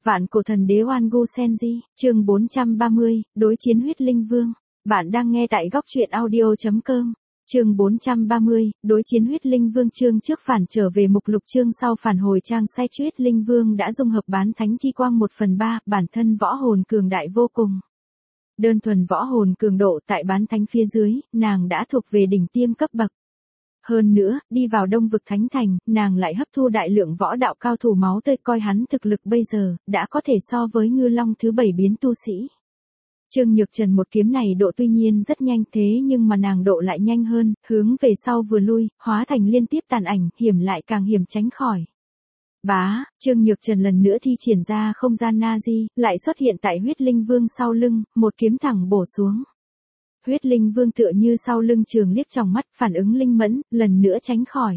Vạn cổ thần đế Oan Gu Senji, chương 430, đối chiến huyết linh vương. Bạn đang nghe tại góc truyện audio.com. Chương 430, đối chiến huyết linh vương. Chương trước phản trở về mục lục, chương sau phản hồi trang sai. Huyết linh vương đã dung hợp bán thánh chi quang 1/3, bản thân võ hồn cường đại vô cùng. Đơn thuần võ hồn cường độ tại bán thánh phía dưới, nàng đã thuộc về đỉnh tiêm cấp bậc. Hơn nữa, đi vào Đông vực Thánh Thành, nàng lại hấp thu đại lượng võ đạo cao thủ máu tươi, coi hắn thực lực bây giờ, đã có thể so với Ngư Long thứ 7 biến tu sĩ. Trương Nhược Trần một kiếm này độ tuy nhiên rất nhanh, thế nhưng mà nàng độ lại nhanh hơn, hướng về sau vừa lui, hóa thành liên tiếp tàn ảnh, hiểm lại càng hiểm tránh khỏi. Bá, Trương Nhược Trần lần nữa thi triển ra không gian Nazi, lại xuất hiện tại huyết linh vương sau lưng, một kiếm thẳng bổ xuống. Huyết linh vương tựa như sau lưng trường liếc trong mắt, phản ứng linh mẫn, lần nữa tránh khỏi.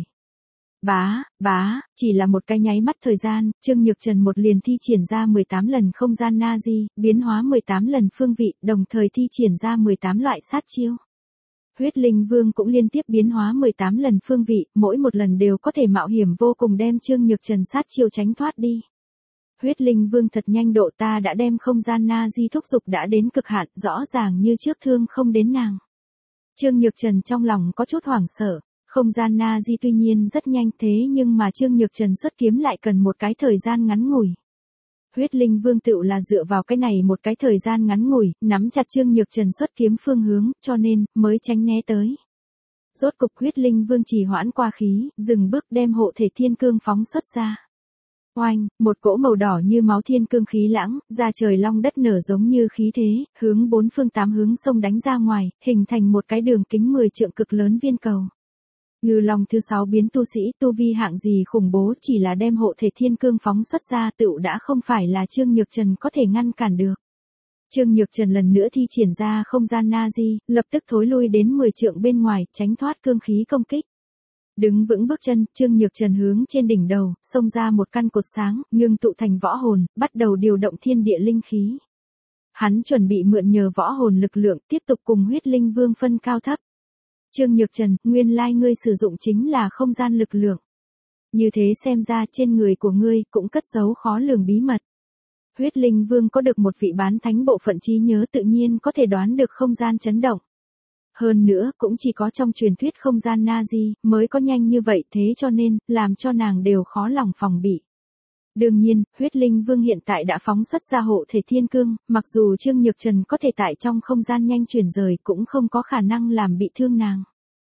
Bá, chỉ là một cái nháy mắt thời gian, Trương Nhược Trần một liền thi triển ra 18 lần không gian Nazi, biến hóa 18 lần phương vị, đồng thời thi triển ra 18 loại sát chiêu. Huyết linh vương cũng liên tiếp biến hóa 18 lần phương vị, mỗi một lần đều có thể mạo hiểm vô cùng đem Trương Nhược Trần sát chiêu tránh thoát đi. Huyết linh vương thật nhanh độ, ta đã đem không gian Nazi thúc giục đã đến cực hạn, rõ ràng như trước thương không đến nàng. Trương Nhược Trần trong lòng có chút hoảng sợ, không gian Nazi tuy nhiên rất nhanh, thế nhưng mà Trương Nhược Trần xuất kiếm lại cần một cái thời gian ngắn ngủi. Huyết linh vương tựu là dựa vào cái này một cái thời gian ngắn ngủi, nắm chặt Trương Nhược Trần xuất kiếm phương hướng, cho nên, mới tránh né tới. Rốt cục huyết linh vương trì hoãn qua khí, dừng bước đem hộ thể thiên cương phóng xuất ra. Oanh, một cỗ màu đỏ như máu thiên cương khí lãng, ra trời long đất nở giống như khí thế, hướng bốn phương tám hướng sông đánh ra ngoài, hình thành một cái đường kính 10 trượng cực lớn viên cầu. Ngư Long thứ 6 biến tu sĩ, tu vi hạng gì khủng bố, chỉ là đem hộ thể thiên cương phóng xuất ra tựu đã không phải là Trương Nhược Trần có thể ngăn cản được. Trương Nhược Trần lần nữa thi triển ra không gian Nazi, lập tức thối lui đến 10 trượng bên ngoài, tránh thoát cương khí công kích. Đứng vững bước chân, Trương Nhược Trần hướng trên đỉnh đầu, xông ra một căn cột sáng, ngưng tụ thành võ hồn, bắt đầu điều động thiên địa linh khí. Hắn chuẩn bị mượn nhờ võ hồn lực lượng, tiếp tục cùng huyết linh vương phân cao thấp. Trương Nhược Trần, nguyên lai ngươi sử dụng chính là không gian lực lượng. Như thế xem ra trên người của ngươi cũng cất giấu khó lường bí mật. Huyết linh vương có được một vị bán thánh bộ phận trí nhớ, tự nhiên có thể đoán được không gian chấn động. Hơn nữa, cũng chỉ có trong truyền thuyết không gian Nazi mới có nhanh như vậy, thế cho nên, làm cho nàng đều khó lòng phòng bị. Đương nhiên, huyết linh vương hiện tại đã phóng xuất ra hộ thể thiên cương, mặc dù Trương Nhược Trần có thể tại trong không gian nhanh chuyển rời cũng không có khả năng làm bị thương nàng.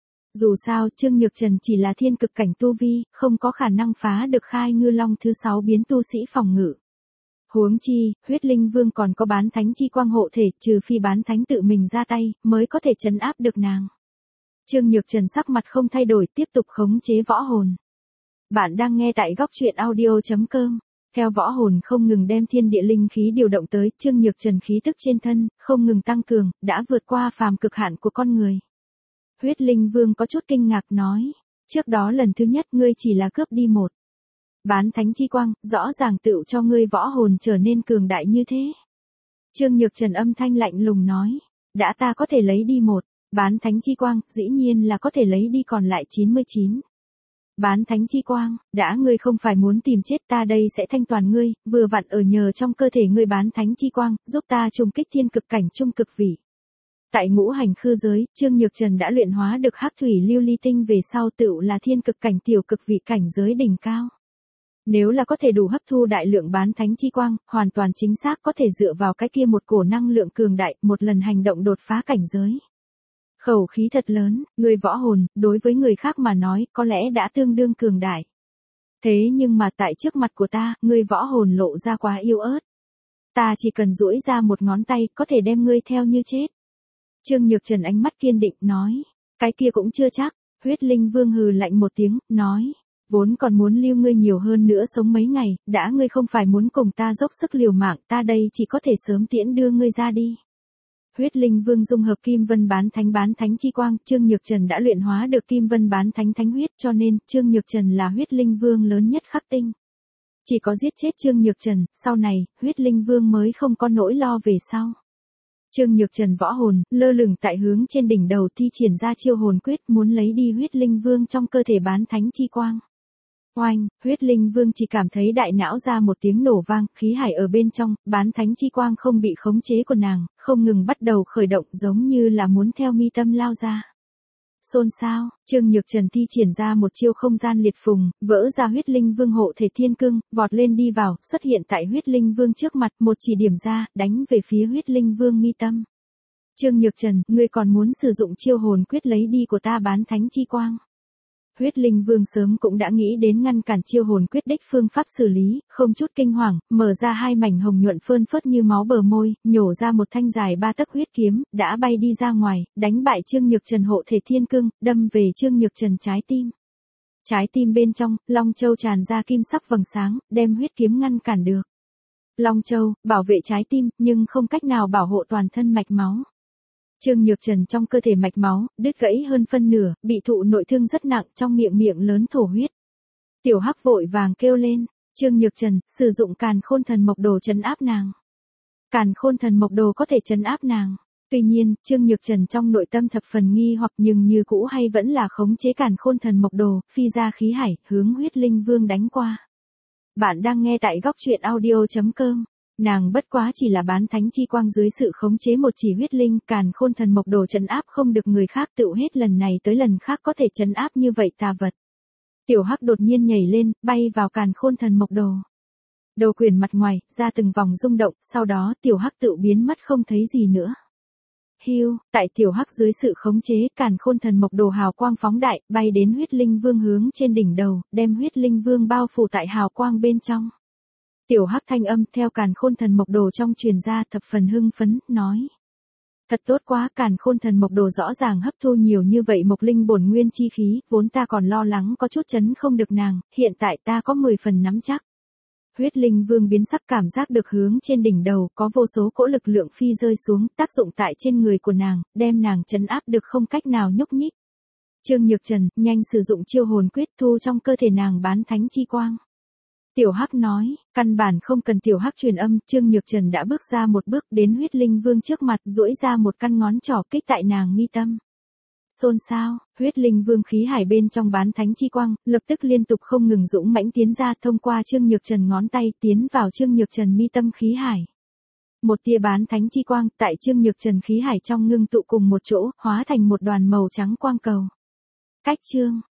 Dù sao, Trương Nhược Trần chỉ là thiên cực cảnh tu vi, không có khả năng phá được khai Ngư Long thứ 6 biến tu sĩ phòng ngự. Huống chi, huyết linh vương còn có bán thánh chi quang hộ thể, trừ phi bán thánh tự mình ra tay, mới có thể trấn áp được nàng. Trương Nhược Trần sắc mặt không thay đổi, tiếp tục khống chế võ hồn. Bạn đang nghe tại góc truyện audio.com. Theo võ hồn không ngừng đem thiên địa linh khí điều động tới, Trương Nhược Trần khí tức trên thân, không ngừng tăng cường, đã vượt qua phàm cực hạn của con người. Huyết linh vương có chút kinh ngạc nói, trước đó lần thứ nhất ngươi chỉ là cướp đi một bán thánh chi quang, rõ ràng tựu cho ngươi võ hồn trở nên cường đại như thế. Trương Nhược Trần âm thanh lạnh lùng nói, đã ta có thể lấy đi một bán thánh chi quang, dĩ nhiên là có thể lấy đi còn lại 99. Bán thánh chi quang, đã ngươi không phải muốn tìm chết, ta đây sẽ thanh toàn ngươi, vừa vặn ở nhờ trong cơ thể ngươi bán thánh chi quang, giúp ta trùng kích thiên cực cảnh trung cực vị. Tại ngũ hành khư giới, Trương Nhược Trần đã luyện hóa được hắc thủy lưu ly tinh, về sau tựu là thiên cực cảnh tiểu cực vị cảnh giới đỉnh cao. Nếu là có thể đủ hấp thu đại lượng bán thánh chi quang, hoàn toàn chính xác có thể dựa vào cái kia một cổ năng lượng cường đại, một lần hành động đột phá cảnh giới. Khẩu khí thật lớn, người võ hồn, đối với người khác mà nói, có lẽ đã tương đương cường đại. Thế nhưng mà tại trước mặt của ta, người võ hồn lộ ra quá yếu ớt. Ta chỉ cần duỗi ra một ngón tay, có thể đem ngươi theo như chết. Trương Nhược Trần ánh mắt kiên định, nói, cái kia cũng chưa chắc. Huyết linh vương hừ lạnh một tiếng, nói, vốn còn muốn lưu ngươi nhiều hơn nữa sống mấy ngày, đã ngươi không phải muốn cùng ta dốc sức liều mạng, ta đây chỉ có thể sớm tiễn đưa ngươi ra đi. Huyết linh vương dung hợp kim vân bán thánh chi quang, Trương Nhược Trần đã luyện hóa được kim vân bán thánh huyết, cho nên, Trương Nhược Trần là huyết linh vương lớn nhất khắc tinh. Chỉ có giết chết Trương Nhược Trần, sau này, huyết linh vương mới không có nỗi lo về sau. Trương Nhược Trần võ hồn, lơ lửng tại hướng trên đỉnh đầu, thi triển ra chiêu hồn quyết, muốn lấy đi huyết linh vương trong cơ thể bán thánh chi quang. Oanh, huyết linh vương chỉ cảm thấy đại não ra một tiếng nổ vang, khí hải ở bên trong, bán thánh chi quang không bị khống chế của nàng, không ngừng bắt đầu khởi động giống như là muốn theo mi tâm lao ra. Xôn xao, Trương Nhược Trần thi triển ra một chiêu không gian liệt phùng, vỡ ra huyết linh vương hộ thể thiên cương, vọt lên đi vào, xuất hiện tại huyết linh vương trước mặt, một chỉ điểm ra, đánh về phía huyết linh vương mi tâm. Trương Nhược Trần, ngươi còn muốn sử dụng chiêu hồn quyết lấy đi của ta bán thánh chi quang. Huyết linh vương sớm cũng đã nghĩ đến ngăn cản chiêu hồn quyết đích phương pháp xử lý, không chút kinh hoàng, mở ra hai mảnh hồng nhuận phơn phớt như máu bờ môi, nhổ ra một thanh dài 3 tấc huyết kiếm, đã bay đi ra ngoài, đánh bại Trương Nhược Trần hộ thể thiên cương, đâm về Trương Nhược Trần trái tim. Trái tim bên trong, Long Châu tràn ra kim sắc vầng sáng, đem huyết kiếm ngăn cản được. Long Châu, bảo vệ trái tim, nhưng không cách nào bảo hộ toàn thân mạch máu. Trương Nhược Trần trong cơ thể mạch máu, đứt gãy hơn phân nửa, bị thụ nội thương rất nặng, trong miệng lớn thổ huyết. Tiểu Hắc vội vàng kêu lên, Trương Nhược Trần, sử dụng Càn Khôn Thần Mộc Đồ trấn áp nàng. Càn Khôn Thần Mộc Đồ có thể trấn áp nàng. Tuy nhiên, Trương Nhược Trần trong nội tâm thập phần nghi hoặc nhưng như cũ hay vẫn là khống chế Càn Khôn Thần Mộc Đồ, phi ra khí hải, hướng huyết linh vương đánh qua. Bạn đang nghe tại góc truyện audio.com. Nàng bất quá chỉ là bán thánh chi quang dưới sự khống chế một chỉ huyết linh, Càn Khôn Thần Mộc Đồ trấn áp không được người khác, tự hết lần này tới lần khác có thể trấn áp như vậy tà vật. Tiểu Hắc đột nhiên nhảy lên, bay vào Càn Khôn Thần Mộc Đồ. Đầu quyển mặt ngoài, ra từng vòng rung động, sau đó Tiểu Hắc tự biến mất không thấy gì nữa. Hưu, tại Tiểu Hắc dưới sự khống chế, Càn Khôn Thần Mộc Đồ hào quang phóng đại, bay đến huyết linh vương hướng trên đỉnh đầu, đem huyết linh vương bao phủ tại hào quang bên trong. Tiểu Hắc thanh âm theo Càn Khôn Thần Mộc Đồ trong truyền ra thập phần hưng phấn, nói. Thật tốt quá, Càn Khôn Thần Mộc Đồ rõ ràng hấp thu nhiều như vậy mộc linh bổn nguyên chi khí, vốn ta còn lo lắng có chút chấn không được nàng, hiện tại ta có 10 phần nắm chắc. Huyết linh vương biến sắc, cảm giác được hướng trên đỉnh đầu có vô số cỗ lực lượng phi rơi xuống, tác dụng tại trên người của nàng, đem nàng trấn áp được không cách nào nhúc nhích. Trương Nhược Trần, nhanh sử dụng chiêu hồn quyết thu trong cơ thể nàng bán thánh chi quang. Tiểu Hắc nói, căn bản không cần Tiểu Hắc truyền âm, Trương Nhược Trần đã bước ra một bước đến huyết linh vương trước mặt, duỗi ra một căn ngón trỏ kích tại nàng mi tâm. Xôn xao, huyết linh vương khí hải bên trong bán thánh chi quang, lập tức liên tục không ngừng dũng mãnh tiến ra, thông qua Trương Nhược Trần ngón tay tiến vào Trương Nhược Trần mi tâm khí hải. Một tia bán thánh chi quang tại Trương Nhược Trần khí hải trong ngưng tụ cùng một chỗ, hóa thành một đoàn màu trắng quang cầu. Cách chương,